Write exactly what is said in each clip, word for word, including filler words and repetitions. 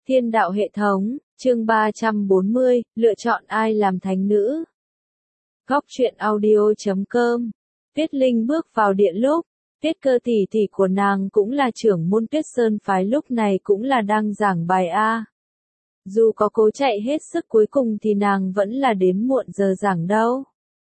Thiên đạo hệ thống, chương ba trăm bốn mươi, lựa chọn ai làm thánh nữ. Góc truyện audio chấm com. Tuyết Linh bước vào điện lúc, Tuyết Cơ tỷ tỷ của nàng cũng là trưởng môn Tuyết Sơn phái lúc này cũng là đang giảng bài A. Dù có cố chạy hết sức cuối cùng thì nàng vẫn là đến muộn giờ giảng đâu.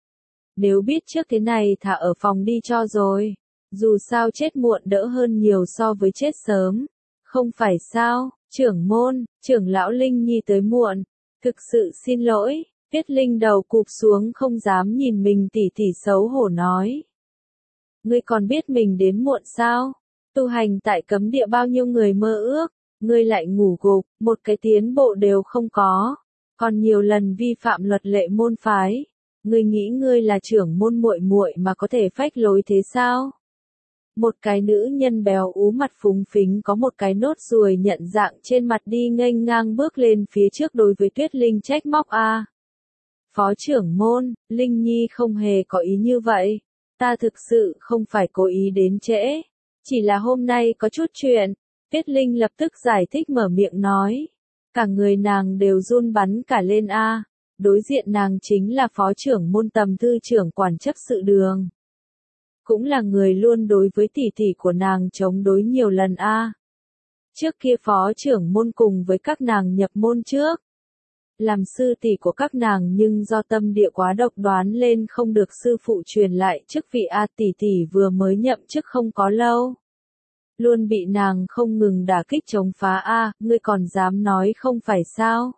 Nếu biết trước thế này thả ở phòng đi cho rồi. Dù sao chết muộn đỡ hơn nhiều so với chết sớm. Không phải sao, trưởng môn, trưởng lão Linh Nhi tới muộn. Thực sự xin lỗi, Tuyết Linh đầu cụp xuống không dám nhìn mình tỉ tỉ xấu hổ nói. Ngươi còn biết mình đến muộn sao? Tu hành tại cấm địa bao nhiêu người mơ ước, ngươi lại ngủ gục, một cái tiến bộ đều không có. Còn nhiều lần vi phạm luật lệ môn phái. Ngươi nghĩ ngươi là trưởng môn muội muội mà có thể phách lối thế sao? Một cái nữ nhân béo ú mặt phúng phính có một cái nốt ruồi nhận dạng trên mặt đi nghênh ngang bước lên phía trước đối với Tuyết Linh trách móc a. Phó trưởng môn, Linh Nhi không hề có ý như vậy. Ta thực sự không phải cố ý đến trễ. Chỉ là hôm nay có chút chuyện. Tuyết Linh lập tức giải thích mở miệng nói. Cả người nàng đều run bắn cả lên a. Đối diện nàng chính là phó trưởng môn Tầm Thư trưởng quản chấp sự đường. Cũng là người luôn đối với tỷ tỷ của nàng chống đối nhiều lần a. Trước kia phó trưởng môn cùng với các nàng nhập môn trước. Làm sư tỷ của các nàng nhưng do tâm địa quá độc đoán lên không được sư phụ truyền lại chức vị a tỷ tỷ vừa mới nhậm chức không có lâu. Luôn bị nàng không ngừng đả kích chống phá a, ngươi còn dám nói không phải sao.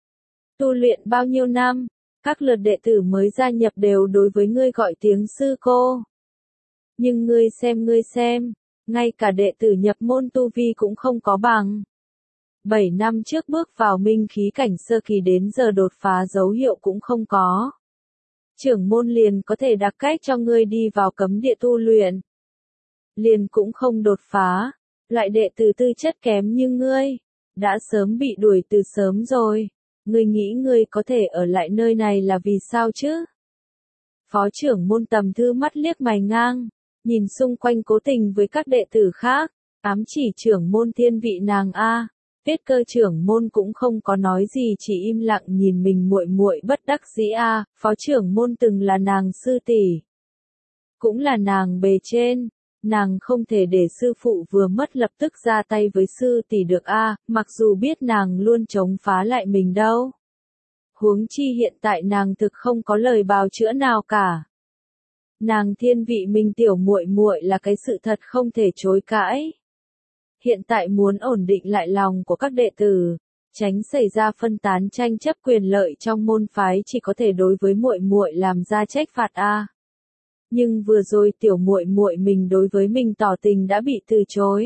Tu luyện bao nhiêu năm, các lượt đệ tử mới gia nhập đều đối với ngươi gọi tiếng sư cô. Nhưng ngươi xem ngươi xem, ngay cả đệ tử nhập môn tu vi cũng không có bằng. Bảy năm trước bước vào minh khí cảnh sơ kỳ đến giờ đột phá dấu hiệu cũng không có. Trưởng môn liền có thể đặc cách cho ngươi đi vào cấm địa tu luyện. Liền cũng không đột phá, loại đệ tử tư chất kém như ngươi, đã sớm bị đuổi từ sớm rồi. Ngươi nghĩ ngươi có thể ở lại nơi này là vì sao chứ? Phó trưởng môn Tầm Thư mắt liếc mày ngang. Nhìn xung quanh cố tình với các đệ tử khác, ám chỉ trưởng môn thiên vị nàng a. Tuyết Cơ trưởng môn cũng không có nói gì chỉ im lặng nhìn mình muội muội bất đắc dĩ a, phó trưởng môn từng là nàng sư tỷ, cũng là nàng bề trên, nàng không thể để sư phụ vừa mất lập tức ra tay với sư tỷ được a, mặc dù biết nàng luôn chống phá lại mình đâu. Huống chi hiện tại nàng thực không có lời bào chữa nào cả. Nàng thiên vị mình tiểu muội muội là cái sự thật không thể chối cãi. Hiện tại muốn ổn định lại lòng của các đệ tử, tránh xảy ra phân tán tranh chấp quyền lợi trong môn phái chỉ có thể đối với muội muội làm ra trách phạt a. Nhưng vừa rồi tiểu muội muội mình đối với mình tỏ tình đã bị từ chối.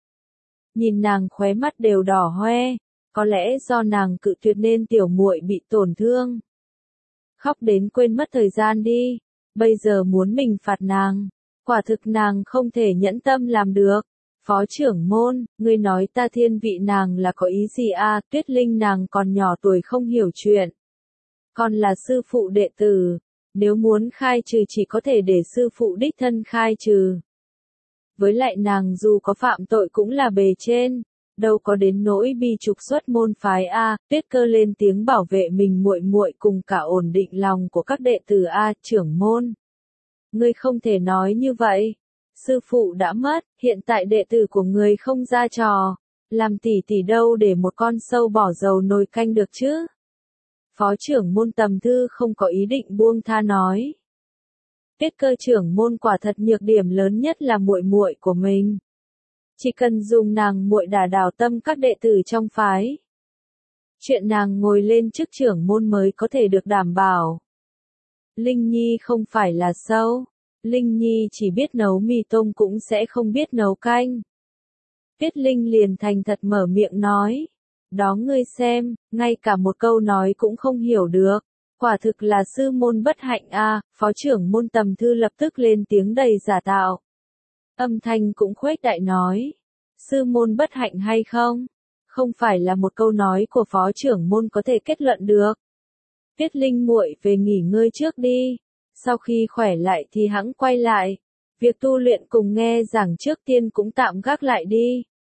Nhìn nàng khóe mắt đều đỏ hoe, có lẽ do nàng cự tuyệt nên tiểu muội bị tổn thương. Khóc đến quên mất thời gian đi. Bây giờ muốn mình phạt nàng, quả thực nàng không thể nhẫn tâm làm được. Phó trưởng môn, ngươi nói ta thiên vị nàng là có ý gì a? Tuyết Linh nàng còn nhỏ tuổi không hiểu chuyện. Còn là sư phụ đệ tử, nếu muốn khai trừ chỉ có thể để sư phụ đích thân khai trừ. Với lại nàng dù có phạm tội cũng là bề trên, đâu có đến nỗi bị trục xuất môn phái a. Tuyết Cơ lên tiếng bảo vệ mình muội muội cùng cả ổn định lòng của các đệ tử a. Trưởng môn, ngươi không thể nói như vậy. Sư phụ đã mất, hiện tại đệ tử của ngươi không ra trò, làm tỷ tỷ đâu để một con sâu bỏ dầu nồi canh được chứ? Phó trưởng môn Tầm Thư không có ý định buông tha nói. Tuyết Cơ trưởng môn quả thật nhược điểm lớn nhất là muội muội của mình. Chỉ cần dùng nàng muội đả đảo tâm các đệ tử trong phái. Chuyện nàng ngồi lên chức trưởng môn mới có thể được đảm bảo. Linh Nhi không phải là sâu. Linh Nhi chỉ biết nấu mì tôm cũng sẽ không biết nấu canh. Tuyết Linh liền thành thật mở miệng nói. Đó ngươi xem, ngay cả một câu nói cũng không hiểu được. Quả thực là sư môn bất hạnh a. Phó trưởng môn Tầm Thư lập tức lên tiếng đầy giả tạo. Âm thanh cũng khuếch đại nói. Sư môn bất hạnh hay không? Không phải là một câu nói của phó trưởng môn có thể kết luận được. Tuyết Linh muội về nghỉ ngơi trước đi. Sau khi khỏe lại thì hẵng quay lại. Việc tu luyện cùng nghe giảng trước tiên cũng tạm gác lại đi.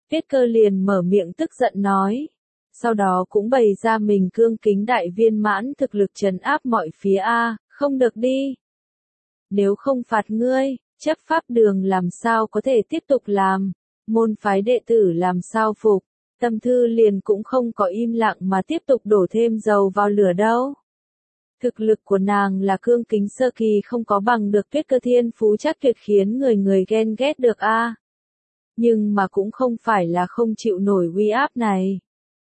Tiết Cơ liền mở miệng tức giận nói. Sau đó cũng bày ra mình cương kính đại viên mãn thực lực trấn áp mọi phía a, không được đi. Nếu không phạt ngươi, chấp pháp đường làm sao có thể tiếp tục làm, môn phái đệ tử làm sao phục. Tâm Thư liền cũng không có im lặng mà tiếp tục đổ thêm dầu vào lửa đâu. Thực lực của nàng là cương kính sơ kỳ không có bằng được Tuyết Cơ thiên phú chắc tuyệt khiến người người ghen ghét được a. Nhưng mà cũng không phải là không chịu nổi uy áp này.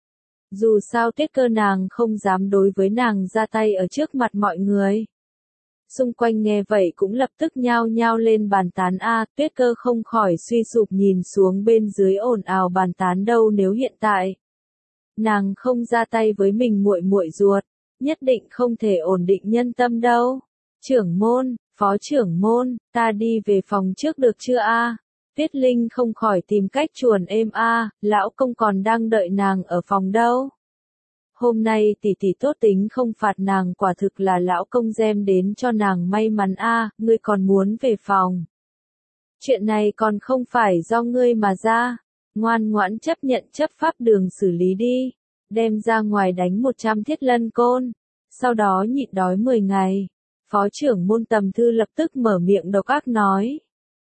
Dù sao Tuyết Cơ nàng không dám đối với nàng ra tay ở trước mặt mọi người. Xung quanh nghe vậy cũng lập tức nhao nhao lên bàn tán a, Tuyết Cơ không khỏi suy sụp nhìn xuống bên dưới ồn ào bàn tán đâu nếu hiện tại nàng không ra tay với mình muội muội ruột, nhất định không thể ổn định nhân tâm đâu. Trưởng môn, phó trưởng môn, ta đi về phòng trước được chưa a? Tuyết Linh không khỏi tìm cách chuồn êm a, lão công còn đang đợi nàng ở phòng đâu. Hôm nay tỷ tỷ tốt tính không phạt nàng quả thực là lão công gem đến cho nàng may mắn a, ngươi còn muốn về phòng. Chuyện này còn không phải do ngươi mà ra, ngoan ngoãn chấp nhận chấp pháp đường xử lý đi, đem ra ngoài đánh một trăm thiết lân côn, sau đó nhịn đói mười ngày. Phó trưởng môn Tầm Thư lập tức mở miệng độc ác nói.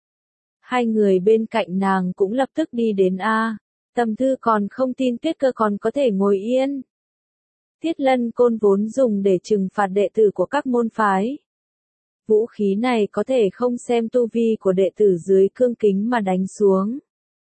Hai người bên cạnh nàng cũng lập tức đi đến a, Tầm Thư còn không tin Tuyết Cơ còn có thể ngồi yên. Thiết lân côn vốn dùng để trừng phạt đệ tử của các môn phái. Vũ khí này có thể không xem tu vi của đệ tử dưới cương kính mà đánh xuống.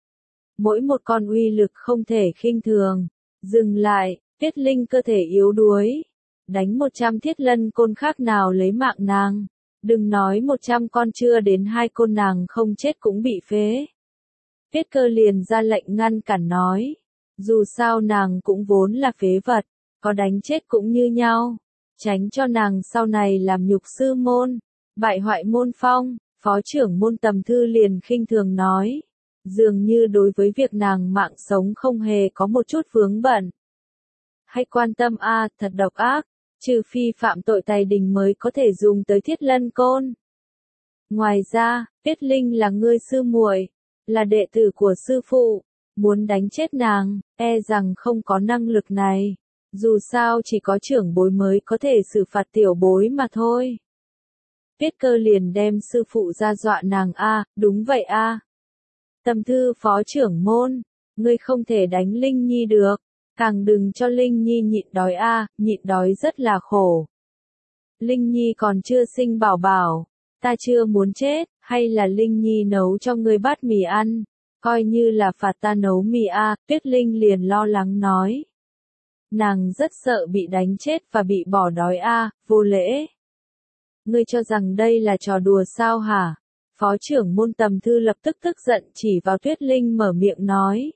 Mỗi một con uy lực không thể khinh thường. Dừng lại, Tuyết Linh cơ thể yếu đuối. Đánh một trăm thiết lân côn khác nào lấy mạng nàng. Đừng nói một trăm con chưa đến hai côn nàng không chết cũng bị phế. Tuyết Cơ liền ra lệnh ngăn cản nói. Dù sao nàng cũng vốn là phế vật. Có đánh chết cũng như nhau, tránh cho nàng sau này làm nhục sư môn, bại hoại môn phong. Phó trưởng môn Tầm Thư liền khinh thường nói, dường như đối với việc nàng mạng sống không hề có một chút vướng bận. Hãy quan tâm a, thật độc ác, trừ phi phạm tội tài đình mới có thể dùng tới thiết lân côn. Ngoài ra, Tuyết Linh là ngươi sư muội, là đệ tử của sư phụ, muốn đánh chết nàng, e rằng không có năng lực này. Dù sao chỉ có trưởng bối mới có thể xử phạt tiểu bối mà thôi. Tuyết Cơ liền đem sư phụ ra dọa nàng a, đúng vậy a. Tầm Thư phó trưởng môn, ngươi không thể đánh Linh Nhi được, càng đừng cho Linh Nhi nhịn đói a, nhịn đói rất là khổ. Linh Nhi còn chưa sinh bảo bảo, ta chưa muốn chết, hay là Linh Nhi nấu cho ngươi bát mì ăn, coi như là phạt ta nấu mì a, Tuyết Linh liền lo lắng nói. Nàng rất sợ bị đánh chết và bị bỏ đói a, vô lễ. Ngươi cho rằng đây là trò đùa sao hả? Phó trưởng môn Tầm Thư lập tức tức giận chỉ vào Tuyết Linh mở miệng nói.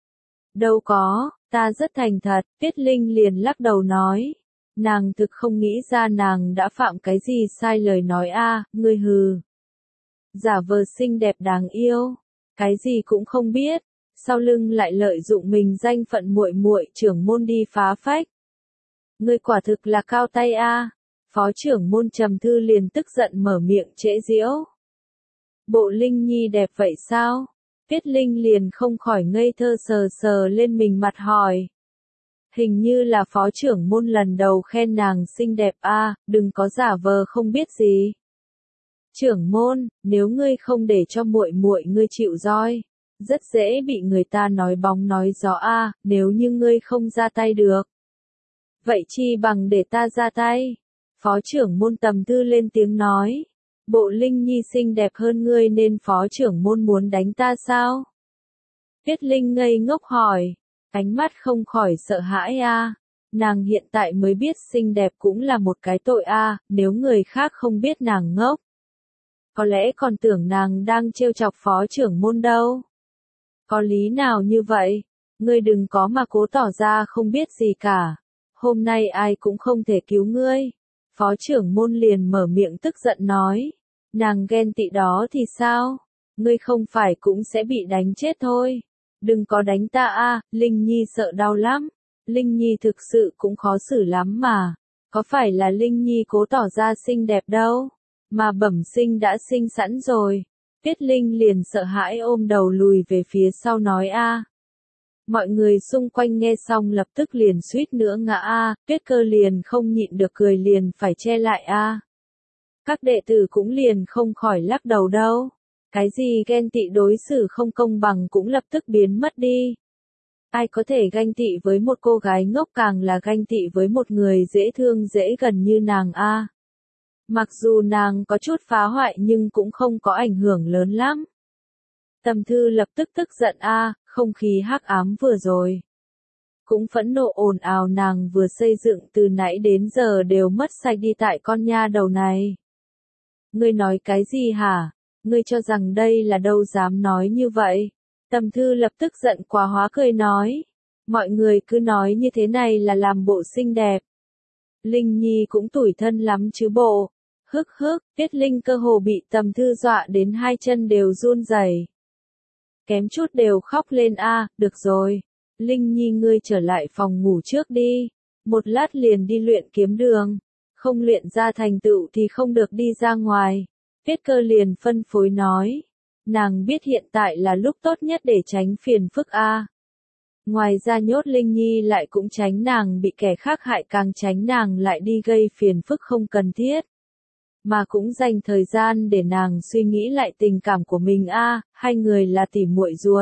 Đâu có, ta rất thành thật, Tuyết Linh liền lắc đầu nói. Nàng thực không nghĩ ra nàng đã phạm cái gì sai lời nói a, ngươi hừ. Giả vờ xinh đẹp đáng yêu, cái gì cũng không biết. Sau lưng lại lợi dụng mình danh phận muội muội trưởng môn đi phá phách. Ngươi quả thực là cao tay a. Phó trưởng môn Trầm Thư liền tức giận mở miệng trễ giễu. Bộ Linh Nhi đẹp vậy sao? Tuyết Linh liền không khỏi ngây thơ sờ sờ lên mình mặt hỏi. Hình như là phó trưởng môn lần đầu khen nàng xinh đẹp a, đừng có giả vờ không biết gì. Trưởng môn, nếu ngươi không để cho muội muội ngươi chịu roi, rất dễ bị người ta nói bóng nói gió a, nếu như ngươi không ra tay được. Vậy chi bằng để ta ra tay. Phó trưởng môn Tầm Thư lên tiếng nói. Bộ Linh Nhi xinh đẹp hơn ngươi nên phó trưởng môn muốn đánh ta sao? Tuyết Linh ngây ngốc hỏi. Ánh mắt không khỏi sợ hãi a. Nàng hiện tại mới biết xinh đẹp cũng là một cái tội a, nếu người khác không biết nàng ngốc. Có lẽ còn tưởng nàng đang trêu chọc phó trưởng môn đâu. Có lý nào như vậy? Ngươi đừng có mà cố tỏ ra không biết gì cả. Hôm nay ai cũng không thể cứu ngươi. Phó trưởng môn liền mở miệng tức giận nói. Nàng ghen tị đó thì sao? Ngươi không phải cũng sẽ bị đánh chết thôi. Đừng có đánh ta a, Linh Nhi sợ đau lắm. Linh Nhi thực sự cũng khó xử lắm mà. Có phải là Linh Nhi cố tỏ ra xinh đẹp đâu, mà bẩm sinh đã sinh sẵn rồi. Tuyết Linh liền sợ hãi ôm đầu lùi về phía sau nói a. Mọi người xung quanh nghe xong lập tức liền suýt nữa ngã a, Tuyết Cơ liền không nhịn được cười liền phải che lại a. Các đệ tử cũng liền không khỏi lắc đầu đâu. Cái gì ghen tị đối xử không công bằng cũng lập tức biến mất đi. Ai có thể ganh tị với một cô gái ngốc, càng là ganh tị với một người dễ thương dễ gần như nàng a. Mặc dù nàng có chút phá hoại nhưng cũng không có ảnh hưởng lớn lắm. Tầm Thư lập tức tức giận a, không khí hắc ám vừa rồi. Cũng phẫn nộ ồn ào nàng vừa xây dựng từ nãy đến giờ đều mất sạch đi tại con nha đầu này. Ngươi nói cái gì hả? Ngươi cho rằng đây là đâu dám nói như vậy? Tầm Thư lập tức giận quá hóa cười nói. Mọi người cứ nói như thế này là làm bộ xinh đẹp. Linh Nhi cũng tủi thân lắm chứ bộ. Hức hức, Tiết Linh cơ hồ bị Tầm Thư dọa đến hai chân đều run rẩy. Kém chút đều khóc lên a, được rồi. Linh Nhi ngươi trở lại phòng ngủ trước đi. Một lát liền đi luyện kiếm đường. Không luyện ra thành tựu thì không được đi ra ngoài. Tuyết Cơ liền phân phối nói. Nàng biết hiện tại là lúc tốt nhất để tránh phiền phức a. Ngoài ra nhốt Linh Nhi lại cũng tránh nàng bị kẻ khác hại, càng tránh nàng lại đi gây phiền phức không cần thiết. Mà cũng dành thời gian để nàng suy nghĩ lại tình cảm của mình a, hai người là tỉ muội ruột.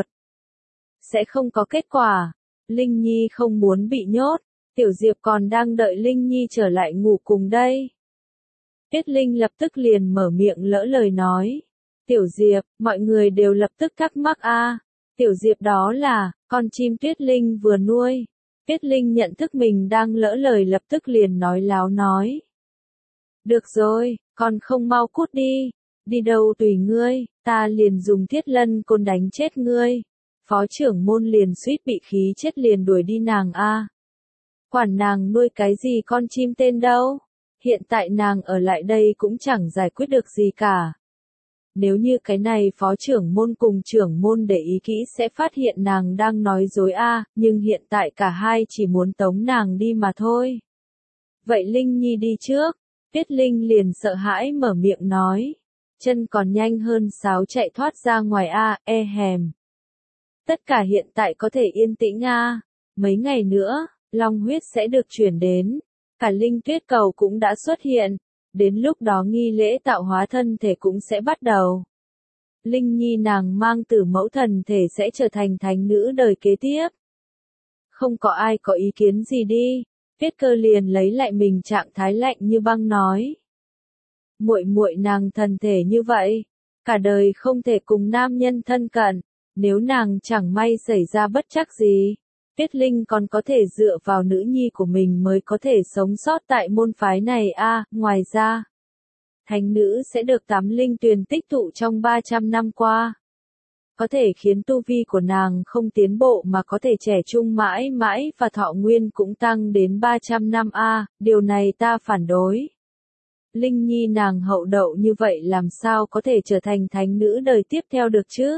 Sẽ không có kết quả. Linh Nhi không muốn bị nhốt, Tiểu Diệp còn đang đợi Linh Nhi trở lại ngủ cùng đây. Tuyết Linh lập tức liền mở miệng lỡ lời nói. Tiểu Diệp, mọi người đều lập tức thắc mắc a. Tiểu Diệp đó là, con chim Tuyết Linh vừa nuôi. Tuyết Linh nhận thức mình đang lỡ lời lập tức liền nói láo nói. Được rồi, con không mau cút đi. Đi đâu tùy ngươi, ta liền dùng thiết lân côn đánh chết ngươi. Phó trưởng môn liền suýt bị khí chết liền đuổi đi nàng a. Quản nàng nuôi cái gì con chim tên đâu. Hiện tại nàng ở lại đây cũng chẳng giải quyết được gì cả. Nếu như cái này phó trưởng môn cùng trưởng môn để ý kỹ sẽ phát hiện nàng đang nói dối a, nhưng hiện tại cả hai chỉ muốn tống nàng đi mà thôi. Vậy Linh Nhi đi trước. Tuyết Linh liền sợ hãi mở miệng nói. Chân còn nhanh hơn sáo chạy thoát ra ngoài a, e hèm. Tất cả hiện tại có thể yên tĩnh a. Mấy ngày nữa, long huyết sẽ được chuyển đến. Cả linh tuyết cầu cũng đã xuất hiện. Đến lúc đó nghi lễ tạo hóa thân thể cũng sẽ bắt đầu. Linh Nhi nàng mang tử mẫu thần thể sẽ trở thành thánh nữ đời kế tiếp. Không có ai có ý kiến gì đi. Tuyết Cơ liền lấy lại mình trạng thái lạnh như băng nói. Muội muội nàng thần thể như vậy, cả đời không thể cùng nam nhân thân cận, nếu nàng chẳng may xảy ra bất trắc gì, Tuyết Linh còn có thể dựa vào nữ nhi của mình mới có thể sống sót tại môn phái này a. À, ngoài ra, thánh nữ sẽ được tám linh tuyền tích tụ trong ba trăm năm qua. Có thể khiến tu vi của nàng không tiến bộ mà có thể trẻ trung mãi mãi và thọ nguyên cũng tăng đến ba trăm năm a, à, điều này ta phản đối. Linh Nhi nàng hậu đậu như vậy làm sao có thể trở thành thánh nữ đời tiếp theo được chứ?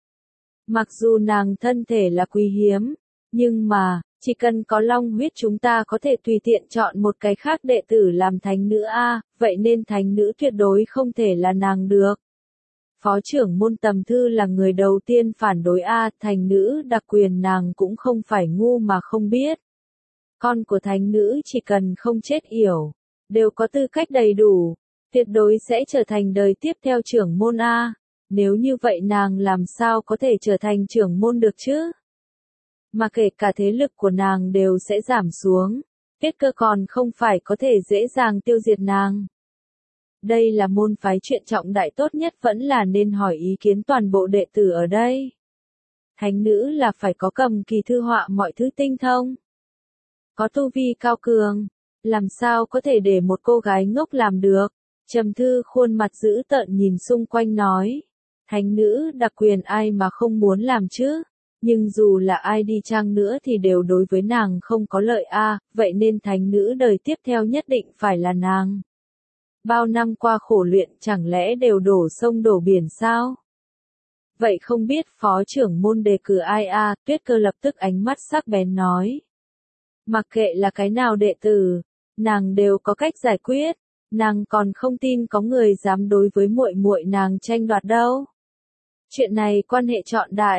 Mặc dù nàng thân thể là quý hiếm, nhưng mà, chỉ cần có long huyết chúng ta có thể tùy tiện chọn một cái khác đệ tử làm thánh nữ a, à, vậy nên thánh nữ tuyệt đối không thể là nàng được. Phó trưởng môn Tầm Thư là người đầu tiên phản đối a, à, thánh nữ đặc quyền nàng cũng không phải ngu mà không biết. Con của thánh nữ chỉ cần không chết yểu, đều có tư cách đầy đủ, tuyệt đối sẽ trở thành đời tiếp theo trưởng môn a. À. Nếu như vậy nàng làm sao có thể trở thành trưởng môn được chứ? Mà kể cả thế lực của nàng đều sẽ giảm xuống, Tuyết Cơ còn không phải có thể dễ dàng tiêu diệt nàng. Đây là môn phái chuyện trọng đại, tốt nhất vẫn là nên hỏi ý kiến toàn bộ đệ tử ở đây. Thánh nữ là phải có cầm kỳ thư họa mọi thứ tinh thông, có tu vi cao cường, làm sao có thể để một cô gái ngốc làm được. Trầm Thư khuôn mặt dữ tợn nhìn xung quanh nói, thánh nữ đặc quyền ai mà không muốn làm chứ, nhưng dù là ai đi chăng nữa thì đều đối với nàng không có lợi a, à, vậy nên thánh nữ đời tiếp theo nhất định phải là nàng. Bao năm qua khổ luyện chẳng lẽ đều đổ sông đổ biển sao? Vậy không biết phó trưởng môn đề cử ai a? À? Tuyết Cơ lập tức ánh mắt sắc bén nói. Mặc kệ là cái nào đệ tử, nàng đều có cách giải quyết, nàng còn không tin có người dám đối với muội muội nàng tranh đoạt đâu. Chuyện này quan hệ trọng đại,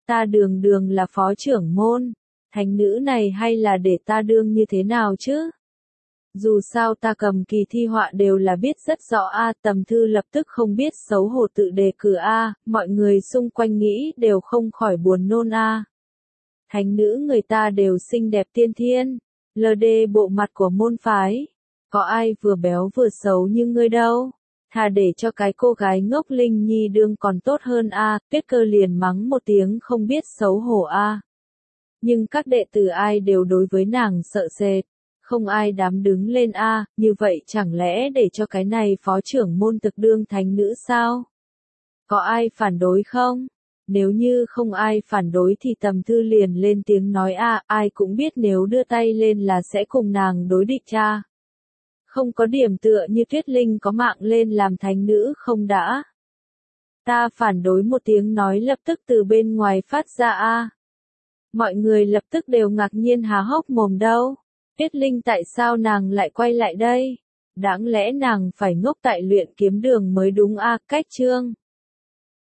Ta đường đường là phó trưởng môn, thánh nữ này hay là để ta đương như thế nào chứ? Dù sao ta cầm kỳ thi họa đều là biết rất rõ a. Tầm Thư lập tức không biết xấu hổ tự đề cử a, mọi người xung quanh nghĩ đều không khỏi buồn nôn a. Thánh nữ người ta đều xinh đẹp tiên thiên, lờ đê bộ mặt của môn phái, có ai vừa béo vừa xấu như ngươi đâu. Thà để cho cái cô gái ngốc Linh Nhi đương còn tốt hơn a. Tuyết Cơ liền mắng một tiếng không biết xấu hổ a. Nhưng các đệ tử ai đều đối với nàng sợ sệt, không ai dám đứng lên a. Như vậy chẳng lẽ để cho cái này phó trưởng môn thực đương thánh nữ sao? Có ai phản đối không? Nếu như không ai phản đối thì Tầm Thư liền lên tiếng nói a, ai cũng biết nếu đưa tay lên là sẽ cùng nàng đối địch cha. Không có điểm tựa như Tuyết Linh có mạng lên làm thánh nữ không đã. Ta phản đối một tiếng nói lập tức từ bên ngoài phát ra a. Mọi người lập tức đều ngạc nhiên há hốc mồm đâu. Tuyết Linh tại sao nàng lại quay lại đây? Đáng lẽ nàng phải ngốc tại luyện kiếm đường mới đúng a. Cách chương